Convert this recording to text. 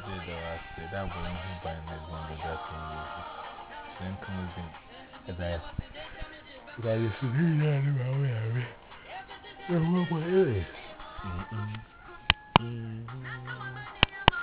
did the last day. That boy who buying that one the that thing. Then come again. As I used to do that in my way. The robot is.